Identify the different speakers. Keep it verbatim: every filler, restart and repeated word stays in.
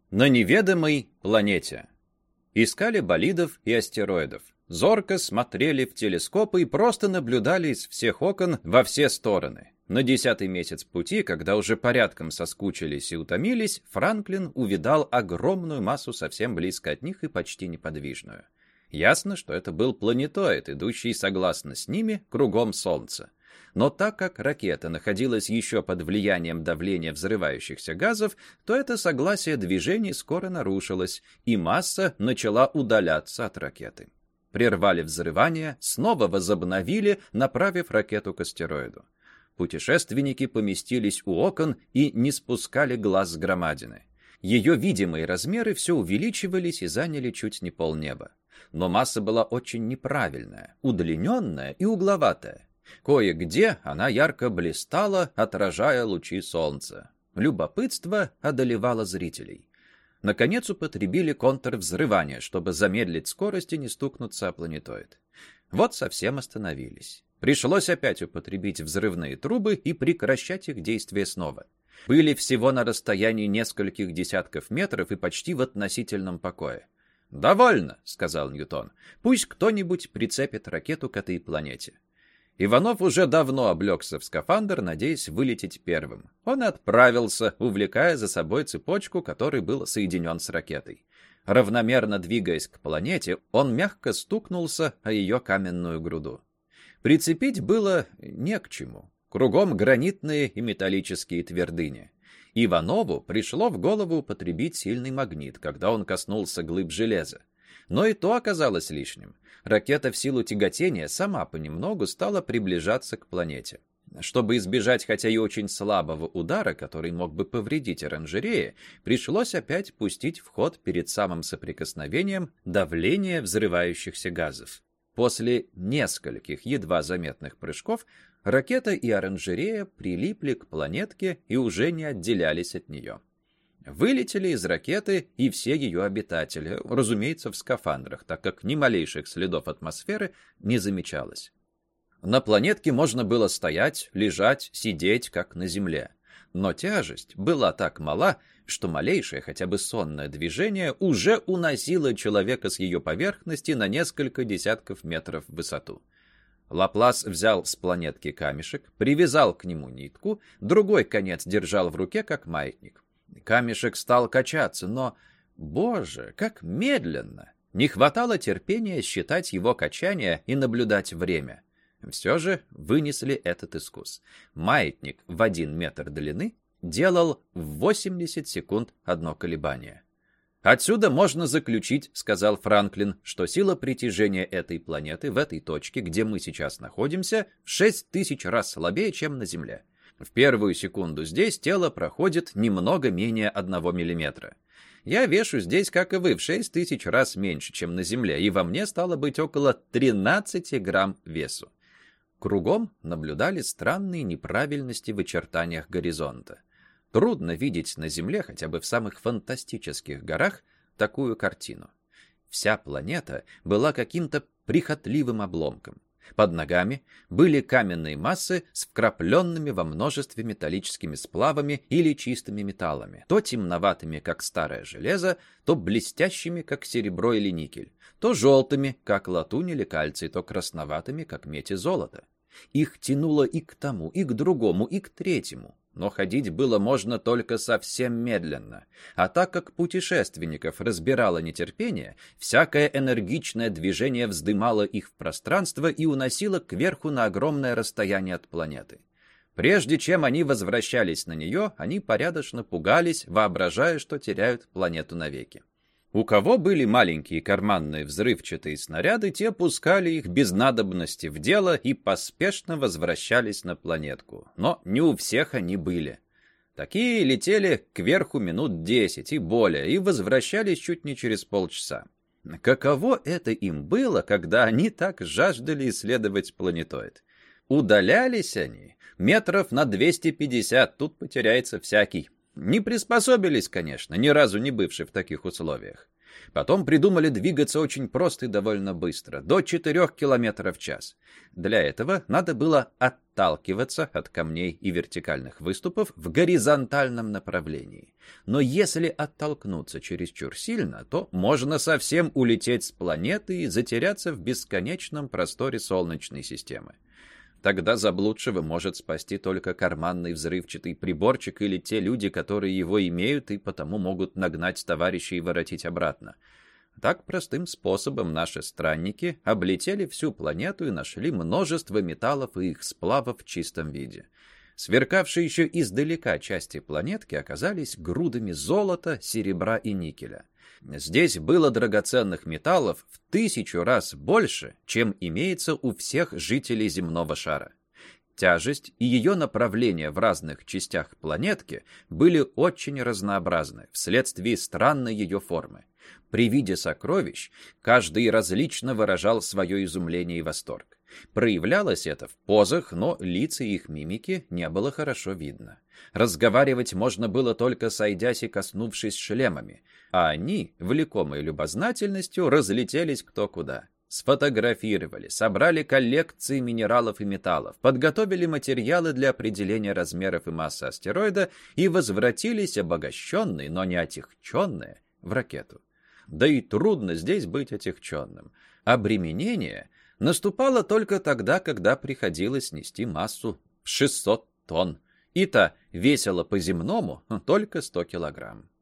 Speaker 1: На неведомой планете. Искали болидов и астероидов. Зорко смотрели в телескопы и просто наблюдали из всех окон во все стороны. На десятый месяц пути, когда уже порядком соскучились и утомились, Франклин увидал огромную массу совсем близко от них и почти неподвижную. Ясно, что это был планетоид, идущий согласно с ними кругом Солнца. Но так как ракета находилась еще под влиянием давления взрывающихся газов, то это согласие движений скоро нарушилось, и масса начала удаляться от ракеты. Прервали взрывание, снова возобновили, направив ракету к астероиду. Путешественники поместились у окон и не спускали глаз с громадины. Ее видимые размеры все увеличивались и заняли чуть не полнеба. Но масса была очень неправильная, удлиненная и угловатая. Кое-где она ярко блистала, отражая лучи солнца. Любопытство одолевало зрителей. Наконец употребили контрвзрывание, чтобы замедлить скорость и не стукнуться о планетоид. Вот совсем остановились. Пришлось опять употребить взрывные трубы и прекращать их действие снова. Были всего на расстоянии нескольких десятков метров и почти в относительном покое. «Довольно», — сказал Ньютон. «Пусть кто-нибудь прицепит ракету к этой планете». Иванов уже давно облегся в скафандр, надеясь вылететь первым. Он отправился, увлекая за собой цепочку, которой был соединен с ракетой. Равномерно двигаясь к планете, он мягко стукнулся о ее каменную груду. Прицепить было не к чему. Кругом гранитные и металлические твердыни. Иванову пришло в голову употребить сильный магнит, когда он коснулся глыб железа. Но и то оказалось лишним. Ракета в силу тяготения сама понемногу стала приближаться к планете. Чтобы избежать хотя и очень слабого удара, который мог бы повредить оранжерее, пришлось опять пустить в ход перед самым соприкосновением давление взрывающихся газов. После нескольких едва заметных прыжков ракета и оранжерея прилипли к планетке и уже не отделялись от нее. Вылетели из ракеты и все ее обитатели, разумеется, в скафандрах, так как ни малейших следов атмосферы не замечалось. На планетке можно было стоять, лежать, сидеть, как на Земле. Но тяжесть была так мала, что малейшее, хотя бы сонное движение уже уносило человека с ее поверхности на несколько десятков метров в высоту. Лаплас взял с планетки камешек, привязал к нему нитку, другой конец держал в руке, как маятник. Камешек стал качаться, но, боже, как медленно! Не хватало терпения считать его качание и наблюдать время. Все же вынесли этот искус. Маятник в один метр длины делал в восемьдесят секунд одно колебание. «Отсюда можно заключить, — сказал Франклин, — что сила притяжения этой планеты в этой точке, где мы сейчас находимся, в шесть тысяч раз слабее, чем на Земле. В первую секунду здесь тело проходит немного менее одного миллиметра. Я вешу здесь, как и вы, в шесть тысяч раз меньше, чем на Земле, и во мне стало быть около тринадцати грамм весу. Кругом наблюдали странные неправильности в очертаниях горизонта. Трудно видеть на Земле, хотя бы в самых фантастических горах, такую картину. Вся планета была каким-то прихотливым обломком. Под ногами были каменные массы с вкрапленными во множестве металлическими сплавами или чистыми металлами, то темноватыми, как старое железо, то блестящими, как серебро или никель, то желтыми, как латунь или кальций, то красноватыми, как медь и золото. Их тянуло и к тому, и к другому, и к третьему. Но ходить было можно только совсем медленно. А так как путешественников разбирало нетерпение, всякое энергичное движение вздымало их в пространство и уносило кверху на огромное расстояние от планеты. Прежде чем они возвращались на нее, они порядочно пугались, воображая, что теряют планету навеки. У кого были маленькие карманные взрывчатые снаряды, те пускали их без надобности в дело и поспешно возвращались на планетку. Но не у всех они были. Такие летели кверху минут десять и более и возвращались чуть не через полчаса. Каково это им было, когда они так жаждали исследовать планетоид? Удалялись они метров на двести пятьдесят, тут потеряется всякий. Не приспособились, конечно, ни разу не бывшие в таких условиях. Потом придумали двигаться очень просто и довольно быстро, до четырёх километров в час. Для этого надо было отталкиваться от камней и вертикальных выступов в горизонтальном направлении. Но если оттолкнуться чересчур сильно, то можно совсем улететь с планеты и затеряться в бесконечном просторе Солнечной системы. Тогда заблудшего может спасти только карманный взрывчатый приборчик или те люди, которые его имеют и потому могут нагнать товарищей и воротить обратно. Так простым способом наши странники облетели всю планету и нашли множество металлов и их сплавов в чистом виде. Сверкавшие еще издалека части планетки оказались грудами золота, серебра и никеля. Здесь было драгоценных металлов в тысячу раз больше, чем имеется у всех жителей земного шара. Тяжесть и ее направление в разных частях планетки были очень разнообразны вследствие странной ее формы. При виде сокровищ каждый различно выражал свое изумление и восторг. Проявлялось это в позах, но лица и их мимики не было хорошо видно. Разговаривать можно было только сойдясь и коснувшись шлемами, а они, влекомые любознательностью, разлетелись кто куда. Сфотографировали, собрали коллекции минералов и металлов, подготовили материалы для определения размеров и массы астероида и возвратились обогащенные, но не отягченные, в ракету. Да и трудно здесь быть отягченным. Обременение наступало только тогда, когда приходилось нести массу в шестьсот тонн. И-то весило по-земному только сто килограмм.